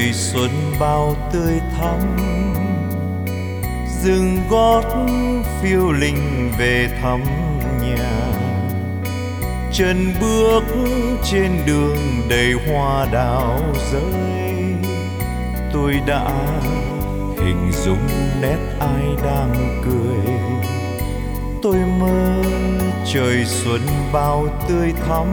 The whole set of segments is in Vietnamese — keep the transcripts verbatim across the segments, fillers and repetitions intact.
trời xuân bao tươi thắm, dừng gót phiêu linh về thăm nhà. Chân bước trên đường đầy hoa đào rơi, tôi đã hình dung nét ai đang cười. Tôi mơ trời xuân bao tươi thắm,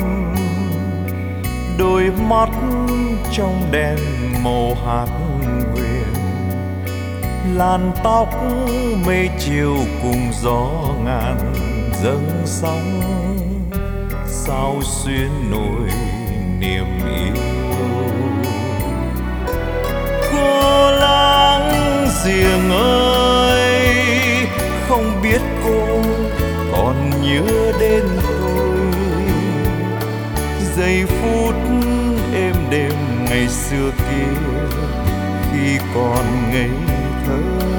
đôi mắt trong đèn màu hạt huyền. Làn tóc mây chiều cùng gió ngàn dâng sóng, sao xuyên nỗi niềm yêu. Cô láng giềng ơi, không biết cô còn nhớ đến tôi. Giây phút êm đềm ngày xưa kia khi còn ngây thơ.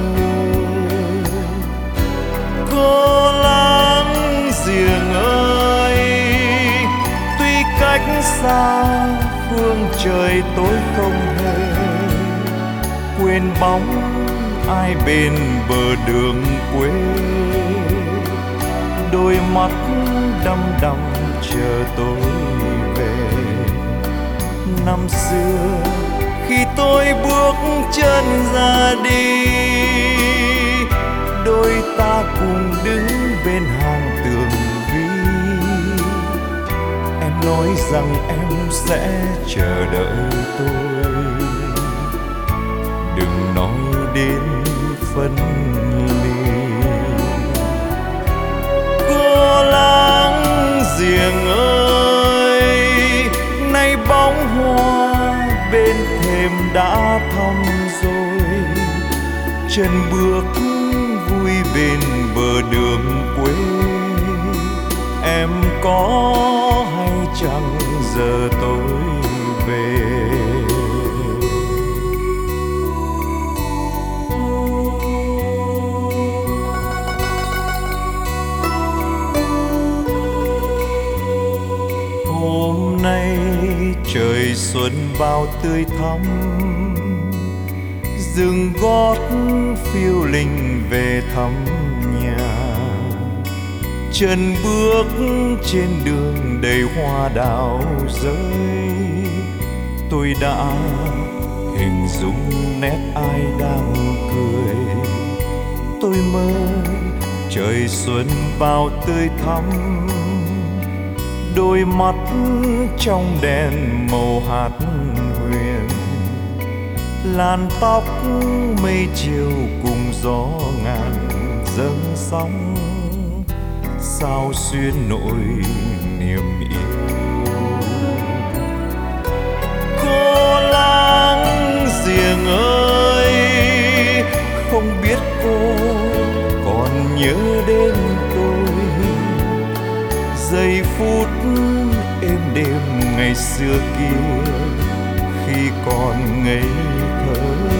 Cô láng giềng ơi, tuy cách xa phương trời tôi không hề quên bóng ai bên bờ đường quê. Đôi mắt đăm đăm chờ tôi về. Năm xưa khi tôi bước chân ra đi, đôi ta cùng đứng bên hàng tường vi. Em nói rằng em sẽ chờ đợi tôi, đừng nói đến phân ly. Cô láng giềng ơi, nay bóng hoa bên thềm đã thăm rồi. Chân bước vui bên bờ đường quê. Em có hay chẳng giờ tôi về. Hôm nay trời xuân bao tươi thắm, dừng gót phiêu linh về thăm nhà. Chân bước trên đường đầy hoa đào rơi, tôi đã hình dung nét ai đang cười. Tôi mơ trời xuân bao tươi thắm, đôi mắt trong đèn màu hạt huyền. Làn tóc mây chiều cùng gió ngàn dâng sóng, sao xuyên nỗi niềm yêu. Cô láng giềng ơi, không biết cô còn nhớ đến tôi. Giây phút êm đềm ngày xưa kia khi còn ngây thơ.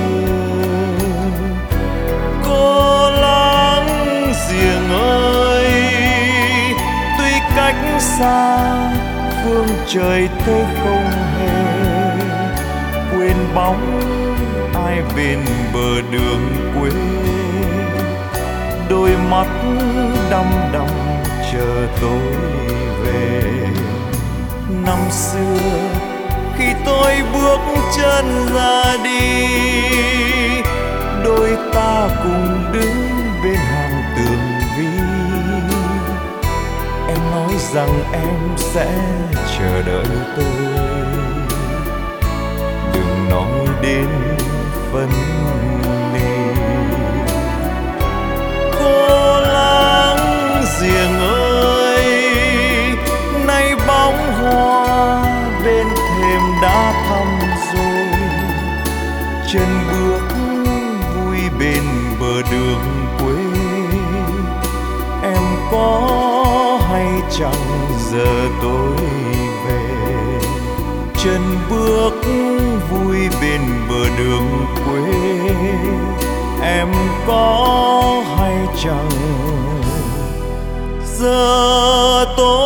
Cô láng giềng ơi, tuy cách xa phương trời tôi không hề quên bóng ai bên bờ đường quê. Đôi mắt đăm đăm chờ tôi về. Năm xưa khi tôi bước chân ra đi, đôi ta cùng đứng bên hàng tường vi. Em nói rằng em sẽ chờ đợi tôi, đừng nói đến phân ly. Cô láng giềng ơi, nay bóng hoa bên thềm đã thăm rồi. Chân bước vui bên bờ đường quê. Em có hay chẳng giờ tôi về. Chân bước vui bên bờ đường quê. Em có hay chẳng giờ tôi